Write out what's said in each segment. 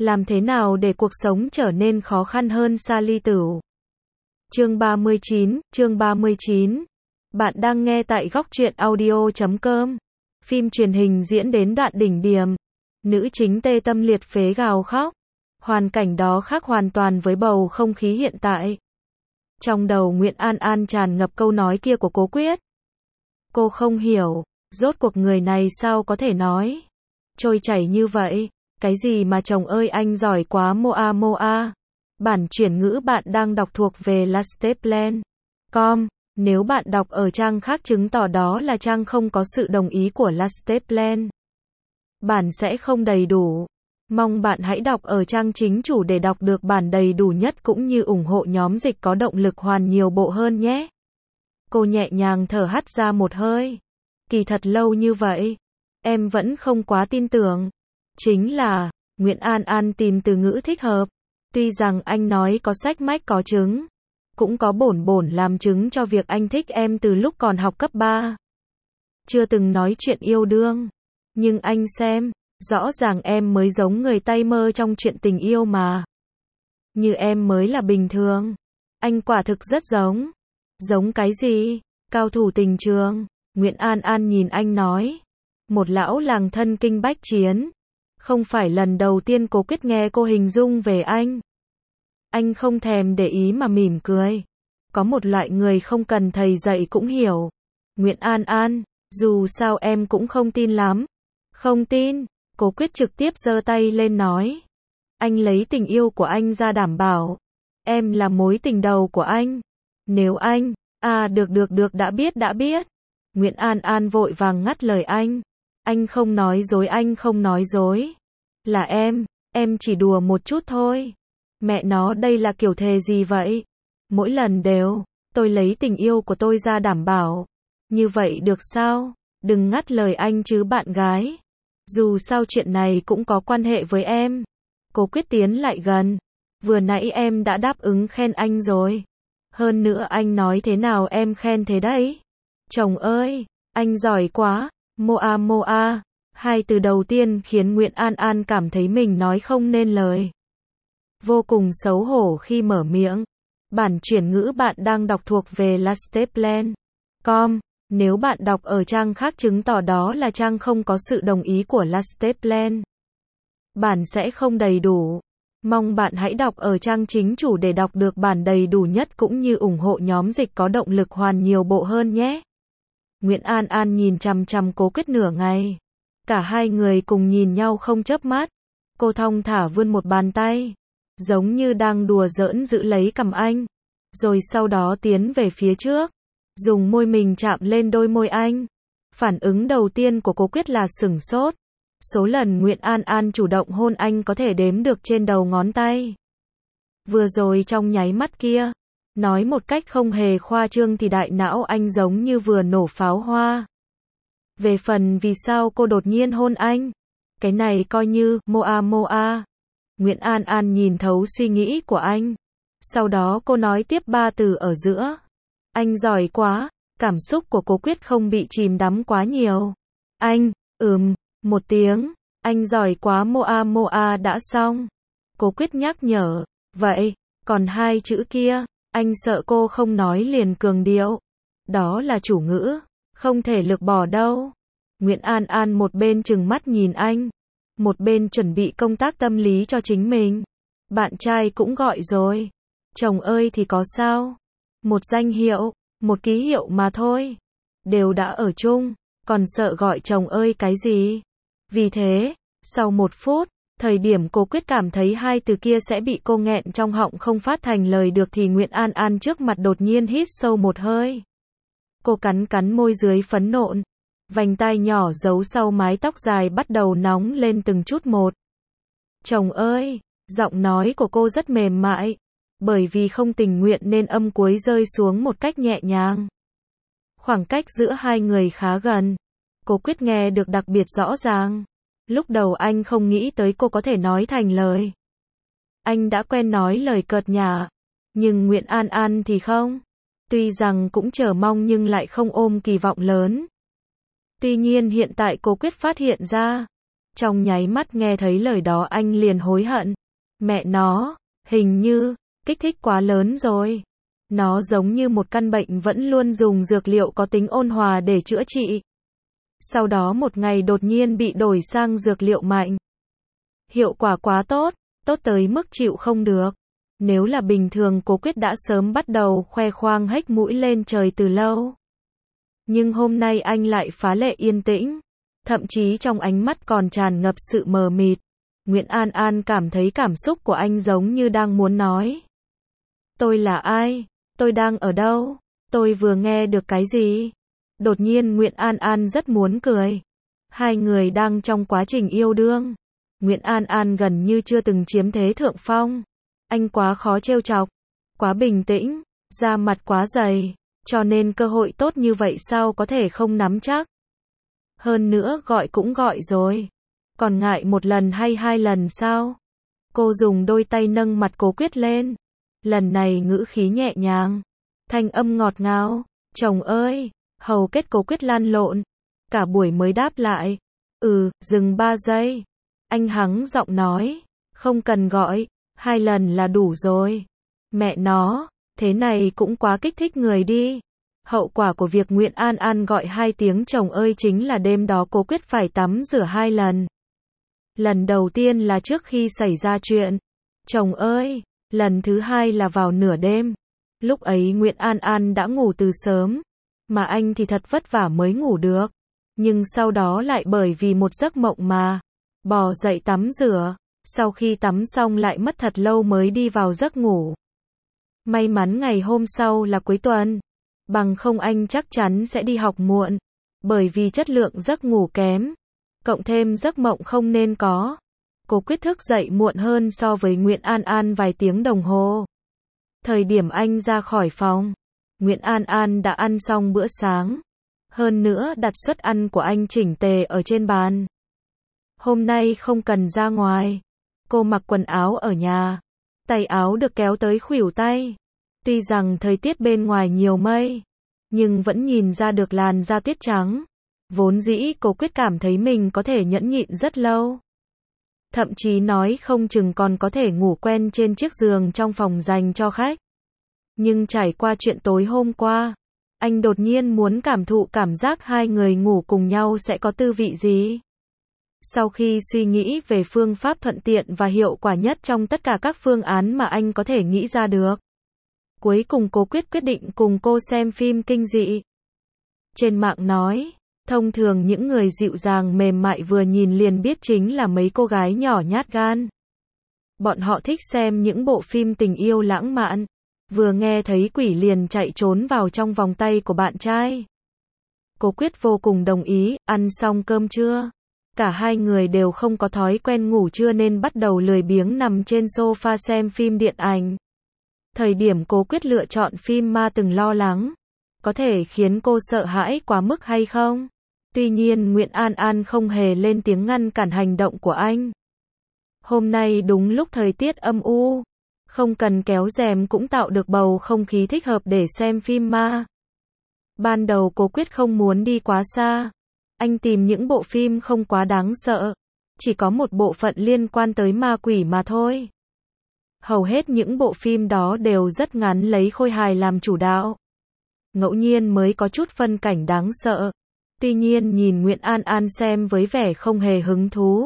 Làm thế nào để cuộc sống trở nên khó khăn hơn Sally Tửu? Chương 39. Bạn đang nghe tại góc truyện audio.com. Phim truyền hình diễn đến đoạn đỉnh điểm. Nữ chính tê tâm liệt phế gào khóc. Hoàn cảnh đó khác hoàn toàn với bầu không khí hiện tại. Trong đầu Nguyễn An An tràn ngập câu nói kia của Cố Quyết. Cô không hiểu, rốt cuộc người này sao có thể nói trôi chảy như vậy. Cái gì mà chồng ơi anh giỏi quá moa moa. Bản chuyển ngữ bạn đang đọc thuộc về lasteplan.com. Nếu bạn đọc ở trang khác chứng tỏ đó là trang không có sự đồng ý của Lasteplan. Bản sẽ không đầy đủ. Mong bạn hãy đọc ở trang chính chủ để đọc được bản đầy đủ nhất cũng như ủng hộ nhóm dịch có động lực hoàn nhiều bộ hơn nhé. Cô nhẹ nhàng thở hắt ra một hơi. Kỳ thật lâu như vậy, em vẫn không quá tin tưởng. Chính là, Nguyễn An An tìm từ ngữ thích hợp. Tuy rằng anh nói có sách mách có chứng, cũng có bổn bổn làm chứng cho việc anh thích em từ lúc còn học cấp 3. Chưa từng nói chuyện yêu đương. Nhưng anh xem, rõ ràng em mới giống người tay mơ trong chuyện tình yêu mà. Như em mới là bình thường. Anh quả thực rất giống. Giống cái gì? Cao thủ tình trường. Nguyễn An An nhìn anh nói. Một lão làng thân kinh bách chiến. Không phải lần đầu tiên Cố Quyết nghe cô hình dung về anh. Anh không thèm để ý mà mỉm cười. Có một loại người không cần thầy dạy cũng hiểu. Nguyễn An An, dù sao em cũng không tin lắm. Không tin, Cố Quyết trực tiếp giơ tay lên nói. Anh lấy tình yêu của anh ra đảm bảo. Em là mối tình đầu của anh. Nếu anh, được đã biết. Nguyễn An An vội vàng ngắt lời anh. Anh không nói dối. Là em chỉ đùa một chút thôi. Mẹ nó đây là kiểu thề gì vậy? Mỗi lần đều, tôi lấy tình yêu của tôi ra đảm bảo. Như vậy được sao? Đừng ngắt lời anh chứ bạn gái. Dù sao chuyện này cũng có quan hệ với em. Cố Quyết tiến lại gần. Vừa nãy em đã đáp ứng khen anh rồi. Hơn nữa anh nói thế nào em khen thế đấy. Chồng ơi, anh giỏi quá. Moa moa. Hai từ đầu tiên khiến Nguyễn An An cảm thấy mình nói không nên lời. Vô cùng xấu hổ khi mở miệng. Bản chuyển ngữ bạn đang đọc thuộc về Lasteplan.com. Nếu bạn đọc ở trang khác chứng tỏ đó là trang không có sự đồng ý của Lasteplan. Bản sẽ không đầy đủ. Mong bạn hãy đọc ở trang chính chủ để đọc được bản đầy đủ nhất cũng như ủng hộ nhóm dịch có động lực hoàn nhiều bộ hơn nhé. Nguyễn An An nhìn chằm chằm Cố Quyết nửa ngày. Cả hai người cùng nhìn nhau không chớp mắt. Cô thong thả vươn một bàn tay, giống như đang đùa giỡn giữ lấy cằm anh. Rồi sau đó tiến về phía trước, dùng môi mình chạm lên đôi môi anh. Phản ứng đầu tiên của Cố Quyết là sửng sốt. Số lần Nguyễn An An chủ động hôn anh có thể đếm được trên đầu ngón tay. Vừa rồi trong nháy mắt kia, nói một cách không hề khoa trương thì đại não anh giống như vừa nổ pháo hoa. Về phần vì sao cô đột nhiên hôn anh, cái này coi như moa moa. Nguyễn An An nhìn thấu suy nghĩ của anh. Sau đó cô nói tiếp ba từ ở giữa. Anh giỏi quá. Cảm xúc của Cố Quyết không bị chìm đắm quá nhiều. Anh, một tiếng. Anh giỏi quá moa moa đã xong. Cố Quyết nhắc nhở. Vậy, còn hai chữ kia, anh sợ cô không nói liền cường điệu. Đó là chủ ngữ, không thể lược bỏ đâu. Nguyễn An An một bên trừng mắt nhìn anh, một bên chuẩn bị công tác tâm lý cho chính mình. Bạn trai cũng gọi rồi. Chồng ơi thì có sao? Một danh hiệu, một ký hiệu mà thôi. Đều đã ở chung, còn sợ gọi chồng ơi cái gì? Vì thế, sau 1 phút, thời điểm Cố Quyết cảm thấy hai từ kia sẽ bị cô nghẹn trong họng không phát thành lời được thì Nguyễn An An trước mặt đột nhiên hít sâu một hơi. Cô cắn môi dưới phẫn nộ. Vành tai nhỏ giấu sau mái tóc dài bắt đầu nóng lên từng chút một. Chồng ơi, giọng nói của cô rất mềm mại. Bởi vì không tình nguyện nên âm cuối rơi xuống một cách nhẹ nhàng. Khoảng cách giữa hai người khá gần. Cố Quyết nghe được đặc biệt rõ ràng. Lúc đầu anh không nghĩ tới cô có thể nói thành lời. Anh đã quen nói lời cợt nhả. Nhưng Nguyễn An An thì không. Tuy rằng cũng chờ mong nhưng lại không ôm kỳ vọng lớn. Tuy nhiên hiện tại Cố Quyết phát hiện ra, Trong nháy mắt nghe thấy lời đó anh liền hối hận. Mẹ nó, hình như, kích thích quá lớn rồi. Nó giống như một căn bệnh vẫn luôn dùng dược liệu có tính ôn hòa để chữa trị. Sau đó một ngày đột nhiên bị đổi sang dược liệu mạnh. Hiệu quả quá tốt, tốt tới mức chịu không được. Nếu là bình thường Cố Quyết đã sớm bắt đầu khoe khoang hếch mũi lên trời từ lâu. Nhưng hôm nay anh lại phá lệ yên tĩnh. Thậm chí trong ánh mắt còn tràn ngập sự mờ mịt. Nguyễn An An cảm thấy cảm xúc của anh giống như đang muốn nói. Tôi là ai? Tôi đang ở đâu? Tôi vừa nghe được cái gì? Đột nhiên Nguyễn An An rất muốn cười. Hai người đang trong quá trình yêu đương. Nguyễn An An gần như chưa từng chiếm thế thượng phong. Anh quá khó trêu chọc, quá bình tĩnh, da mặt quá dày, cho nên cơ hội tốt như vậy sao có thể không nắm chắc. Hơn nữa gọi cũng gọi rồi, còn ngại một lần hay hai lần sao? Cô dùng đôi tay nâng mặt Cố Quyết lên. Lần này ngữ khí nhẹ nhàng, thanh âm ngọt ngào. Chồng ơi, hầu kết Cố Quyết lăn lộn. Cả buổi mới đáp lại. Dừng 3 giây. Anh hắng giọng nói. Không cần gọi, 2 lần là đủ rồi. Mẹ nó, thế này cũng quá kích thích người đi. Hậu quả của việc Nguyễn An An gọi 2 tiếng chồng ơi chính là đêm đó Cố Quyết phải tắm rửa 2 lần. Lần đầu tiên là trước khi xảy ra chuyện. Chồng ơi, lần thứ 2 là vào nửa đêm. Lúc ấy Nguyễn An An đã ngủ từ sớm, mà anh thì thật vất vả mới ngủ được. Nhưng sau đó lại bởi vì một giấc mộng mà bò dậy tắm rửa. Sau khi tắm xong lại mất thật lâu mới đi vào giấc ngủ. May mắn ngày hôm sau là cuối tuần. Bằng không anh chắc chắn sẽ đi học muộn. Bởi vì chất lượng giấc ngủ kém. Cộng thêm giấc mộng không nên có. Cố Quyết thức dậy muộn hơn so với Nguyễn An An vài tiếng đồng hồ. Thời điểm anh ra khỏi phòng, Nguyễn An An đã ăn xong bữa sáng. Hơn nữa đặt suất ăn của anh chỉnh tề ở trên bàn. Hôm nay không cần ra ngoài. Cô mặc quần áo ở nhà. Tay áo được kéo tới khuỷu tay. Tuy rằng thời tiết bên ngoài nhiều mây, nhưng vẫn nhìn ra được làn da tuyết trắng. Vốn dĩ Cố Quyết cảm thấy mình có thể nhẫn nhịn rất lâu. Thậm chí nói không chừng còn có thể ngủ quen trên chiếc giường trong phòng dành cho khách. Nhưng trải qua chuyện tối hôm qua, anh đột nhiên muốn cảm thụ cảm giác hai người ngủ cùng nhau sẽ có tư vị gì. Sau khi suy nghĩ về phương pháp thuận tiện và hiệu quả nhất trong tất cả các phương án mà anh có thể nghĩ ra được, cuối cùng Cố Quyết quyết định cùng cô xem phim kinh dị. Trên mạng nói, thông thường những người dịu dàng mềm mại vừa nhìn liền biết chính là mấy cô gái nhỏ nhát gan. Bọn họ thích xem những bộ phim tình yêu lãng mạn, vừa nghe thấy quỷ liền chạy trốn vào trong vòng tay của bạn trai. Cố Quyết vô cùng đồng ý. Ăn xong cơm trưa, cả hai người đều không có thói quen ngủ trưa nên bắt đầu lười biếng nằm trên sofa xem phim điện ảnh. Thời điểm Cố Quyết lựa chọn phim ma từng lo lắng, có thể khiến cô sợ hãi quá mức hay không? Tuy nhiên Nguyễn An An không hề lên tiếng ngăn cản hành động của anh. Hôm nay đúng lúc thời tiết âm u, không cần kéo rèm cũng tạo được bầu không khí thích hợp để xem phim ma. Ban đầu Cố Quyết không muốn đi quá xa. Anh tìm những bộ phim không quá đáng sợ, chỉ có một bộ phận liên quan tới ma quỷ mà thôi. Hầu hết những bộ phim đó đều rất ngắn lấy khôi hài làm chủ đạo. Ngẫu nhiên mới có chút phân cảnh đáng sợ. Tuy nhiên nhìn Nguyễn An An xem với vẻ không hề hứng thú.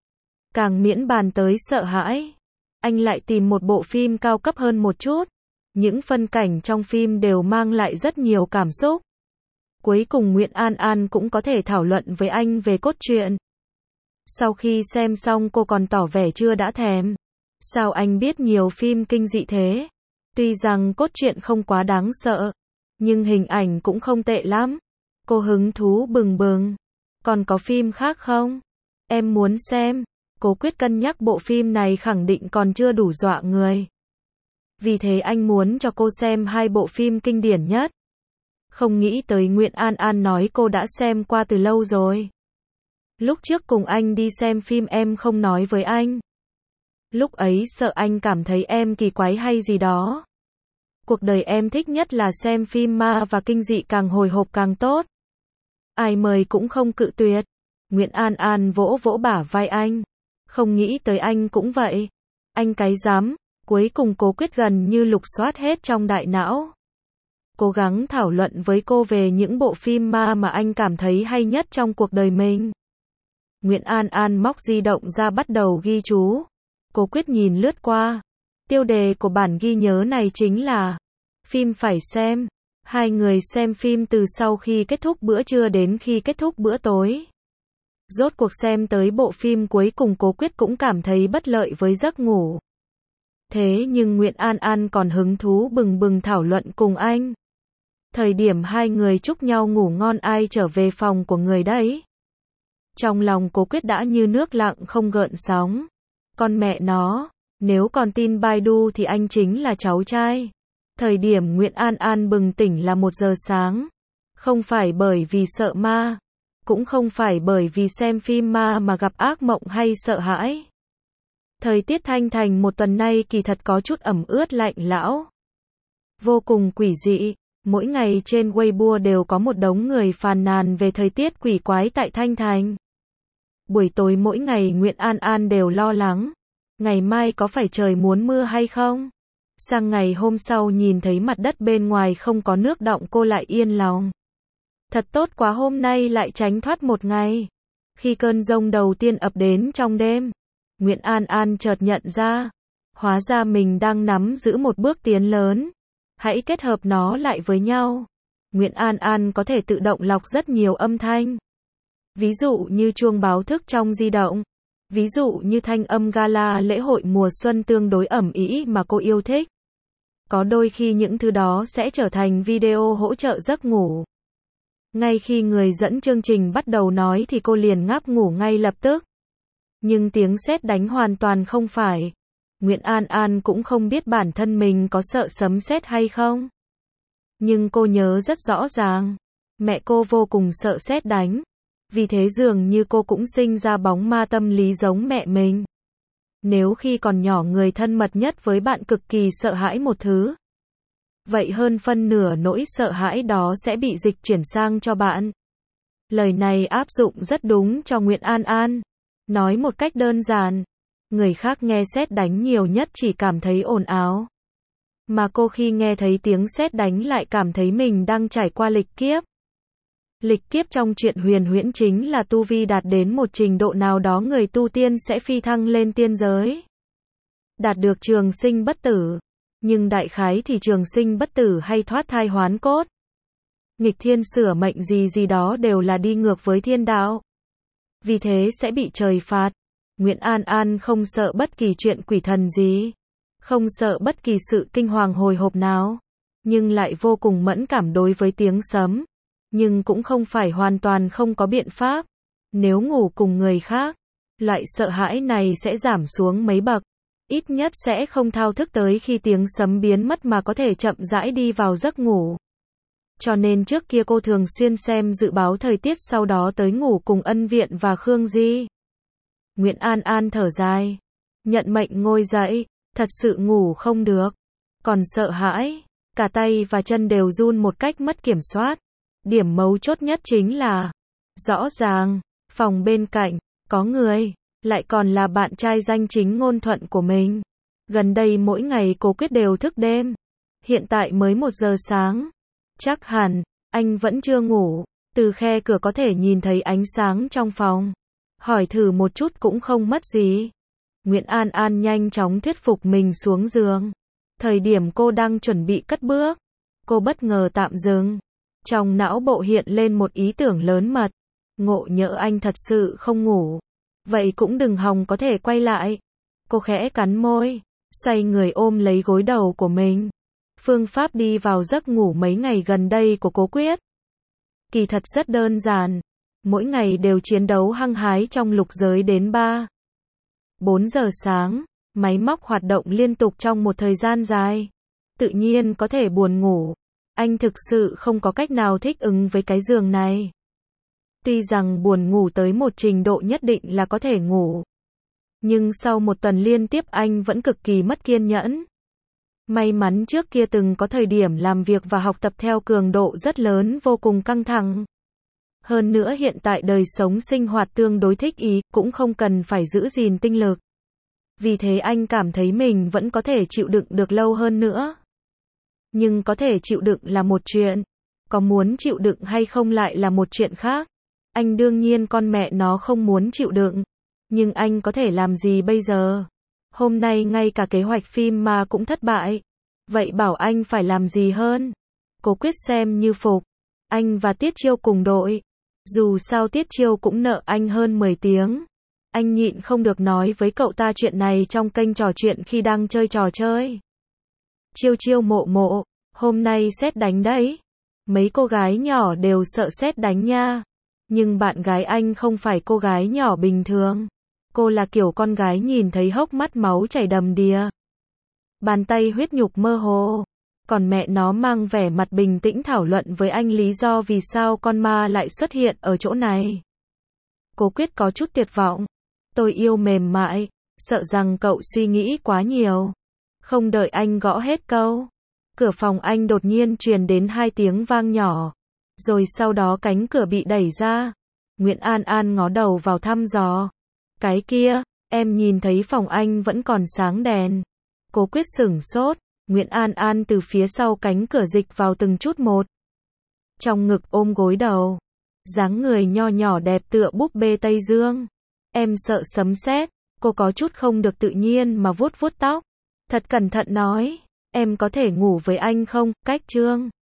Càng miễn bàn tới sợ hãi, anh lại tìm một bộ phim cao cấp hơn một chút. Những phân cảnh trong phim đều mang lại rất nhiều cảm xúc. Cuối cùng Nguyễn An An cũng có thể thảo luận với anh về cốt truyện. Sau khi xem xong cô còn tỏ vẻ chưa đã thèm. Sao anh biết nhiều phim kinh dị thế? Tuy rằng cốt truyện không quá đáng sợ, nhưng hình ảnh cũng không tệ lắm. Cô hứng thú bừng bừng. Còn có phim khác không? Em muốn xem. Cố Quyết cân nhắc bộ phim này khẳng định còn chưa đủ dọa người. Vì thế anh muốn cho cô xem 2 bộ phim kinh điển nhất. Không nghĩ tới Nguyễn An An nói cô đã xem qua từ lâu rồi. Lúc trước cùng anh đi xem phim em không nói với anh. Lúc ấy sợ anh cảm thấy em kỳ quái hay gì đó. Cuộc đời em thích nhất là xem phim ma và kinh dị, càng hồi hộp càng tốt. Ai mời cũng không cự tuyệt. Nguyễn An An vỗ vỗ bả vai anh. Không nghĩ tới anh cũng vậy. Anh cái dám. Cuối cùng Cố Quyết gần như lục soát hết trong đại não. Cố gắng thảo luận với cô về những bộ phim ma mà anh cảm thấy hay nhất trong cuộc đời mình. Nguyễn An An móc di động ra bắt đầu ghi chú. Cố Quyết nhìn lướt qua. Tiêu đề của bản ghi nhớ này chính là phim phải xem. Hai người xem phim từ sau khi kết thúc bữa trưa đến khi kết thúc bữa tối. Rốt cuộc xem tới bộ phim cuối cùng Cố Quyết cũng cảm thấy bất lợi với giấc ngủ. Thế nhưng Nguyễn An An còn hứng thú bừng bừng thảo luận cùng anh. Thời điểm hai người chúc nhau ngủ ngon ai trở về phòng của người đấy. Trong lòng Cố Quyết đã như nước lặng không gợn sóng. Con mẹ nó, nếu còn tin Baidu thì anh chính là cháu trai. Thời điểm Nguyễn An An bừng tỉnh là 1 giờ sáng. Không phải bởi vì sợ ma. Cũng không phải bởi vì xem phim ma mà gặp ác mộng hay sợ hãi. Thời tiết Thanh Thành một tuần nay kỳ thật có chút ẩm ướt lạnh lẽo. Vô cùng quỷ dị. Mỗi ngày trên Weibo đều có một đống người phàn nàn về thời tiết quỷ quái tại Thanh Thành. Buổi tối mỗi ngày Nguyễn An An đều lo lắng. Ngày mai có phải trời muốn mưa hay không? Sang ngày hôm sau nhìn thấy mặt đất bên ngoài không có nước đọng cô lại yên lòng. Thật tốt quá, hôm nay lại tránh thoát một ngày. Khi cơn giông đầu tiên ập đến trong đêm, Nguyễn An An chợt nhận ra. Hóa ra mình đang nắm giữ một bước tiến lớn. Hãy kết hợp nó lại với nhau. Nguyễn An An có thể tự động lọc rất nhiều âm thanh. Ví dụ như chuông báo thức trong di động. Ví dụ như thanh âm gala lễ hội mùa xuân tương đối ầm ĩ mà cô yêu thích. Có đôi khi những thứ đó sẽ trở thành video hỗ trợ giấc ngủ. Ngay khi người dẫn chương trình bắt đầu nói thì cô liền ngáp ngủ ngay lập tức. Nhưng tiếng sét đánh hoàn toàn không phải. Nguyễn An An cũng không biết bản thân mình có sợ sấm sét hay không. Nhưng cô nhớ rất rõ ràng. Mẹ cô vô cùng sợ sét đánh. Vì thế dường như cô cũng sinh ra bóng ma tâm lý giống mẹ mình. Nếu khi còn nhỏ người thân mật nhất với bạn cực kỳ sợ hãi một thứ, vậy hơn phân nửa nỗi sợ hãi đó sẽ bị dịch chuyển sang cho bạn. Lời này áp dụng rất đúng cho Nguyễn An An. Nói một cách đơn giản, người khác nghe sét đánh nhiều nhất chỉ cảm thấy ồn ào. Mà cô khi nghe thấy tiếng sét đánh lại cảm thấy mình đang trải qua lịch kiếp. Lịch kiếp trong truyện huyền huyễn chính là tu vi đạt đến một trình độ nào đó người tu tiên sẽ phi thăng lên tiên giới. Đạt được trường sinh bất tử. Nhưng đại khái thì trường sinh bất tử hay thoát thai hoán cốt. Nghịch thiên sửa mệnh gì gì đó đều là đi ngược với thiên đạo. Vì thế sẽ bị trời phạt. Nguyễn An An không sợ bất kỳ chuyện quỷ thần gì. Không sợ bất kỳ sự kinh hoàng hồi hộp nào. Nhưng lại vô cùng mẫn cảm đối với tiếng sấm. Nhưng cũng không phải hoàn toàn không có biện pháp. Nếu ngủ cùng người khác, loại sợ hãi này sẽ giảm xuống mấy bậc. Ít nhất sẽ không thao thức tới khi tiếng sấm biến mất mà có thể chậm rãi đi vào giấc ngủ. Cho nên trước kia cô thường xuyên xem dự báo thời tiết sau đó tới ngủ cùng Ân Viện và Khương Di. Nguyễn An An thở dài. Nhận mệnh ngồi dậy, thật sự ngủ không được. Còn sợ hãi, cả tay và chân đều run một cách mất kiểm soát. Điểm mấu chốt nhất chính là, rõ ràng, phòng bên cạnh, có người, lại còn là bạn trai danh chính ngôn thuận của mình. Gần đây mỗi ngày Cố Quyết đều thức đêm. Hiện tại mới 1 giờ sáng. Chắc hẳn, anh vẫn chưa ngủ. Từ khe cửa có thể nhìn thấy ánh sáng trong phòng. Hỏi thử một chút cũng không mất gì. Nguyễn An An nhanh chóng thuyết phục mình xuống giường. Thời điểm cô đang chuẩn bị cất bước, cô bất ngờ tạm dừng. Trong não bộ hiện lên một ý tưởng lớn mật. Ngộ nhỡ anh thật sự không ngủ. Vậy cũng đừng hòng có thể quay lại. Cô khẽ cắn môi, xoay người ôm lấy gối đầu của mình. Phương pháp đi vào giấc ngủ mấy ngày gần đây của Cố Quyết kỳ thật rất đơn giản. Mỗi ngày đều chiến đấu hăng hái trong lục giới đến 3-4 giờ sáng. Máy móc hoạt động liên tục trong một thời gian dài. Tự nhiên có thể buồn ngủ. Anh thực sự không có cách nào thích ứng với cái giường này. Tuy rằng buồn ngủ tới một trình độ nhất định là có thể ngủ. Nhưng sau một tuần liên tiếp anh vẫn cực kỳ mất kiên nhẫn. May mắn trước kia từng có thời điểm làm việc và học tập theo cường độ rất lớn vô cùng căng thẳng. Hơn nữa hiện tại đời sống sinh hoạt tương đối thích ý, cũng không cần phải giữ gìn tinh lực. Vì thế anh cảm thấy mình vẫn có thể chịu đựng được lâu hơn nữa. Nhưng có thể chịu đựng là một chuyện, có muốn chịu đựng hay không lại là một chuyện khác. Anh đương nhiên con mẹ nó không muốn chịu đựng, nhưng anh có thể làm gì bây giờ? Hôm nay ngay cả kế hoạch phim mà cũng thất bại. Vậy bảo anh phải làm gì hơn? Cố Quyết xem như phục. Anh và Tiết Chiêu cùng đội. Dù sao Tiết Chiêu cũng nợ anh hơn 10 tiếng. Anh nhịn không được nói với cậu ta chuyện này trong kênh trò chuyện khi đang chơi trò chơi. Chiêu Chiêu mộ mộ, hôm nay sét đánh đấy. Mấy cô gái nhỏ đều sợ sét đánh nha. Nhưng bạn gái anh không phải cô gái nhỏ bình thường. Cô là kiểu con gái nhìn thấy hốc mắt máu chảy đầm đìa. Bàn tay huyết nhục mơ hồ. Còn mẹ nó mang vẻ mặt bình tĩnh thảo luận với anh lý do vì sao con ma lại xuất hiện ở chỗ này. Cố Quyết có chút tuyệt vọng. Tôi yêu mềm mại, sợ rằng cậu suy nghĩ quá nhiều. Không đợi anh gõ hết câu. Cửa phòng anh đột nhiên truyền đến 2 tiếng vang nhỏ. Rồi sau đó cánh cửa bị đẩy ra. Nguyễn An An ngó đầu vào thăm dò. Cái kia, em nhìn thấy phòng anh vẫn còn sáng đèn. Cố Quyết sửng sốt. Nguyễn An An từ phía sau cánh cửa dịch vào từng chút một. Trong ngực ôm gối đầu. Dáng người nho nhỏ đẹp tựa búp bê Tây Dương. Em sợ sấm sét. Cô có chút không được tự nhiên mà vuốt vuốt tóc. Thật cẩn thận nói. Em có thể ngủ với anh không? Cách Trương.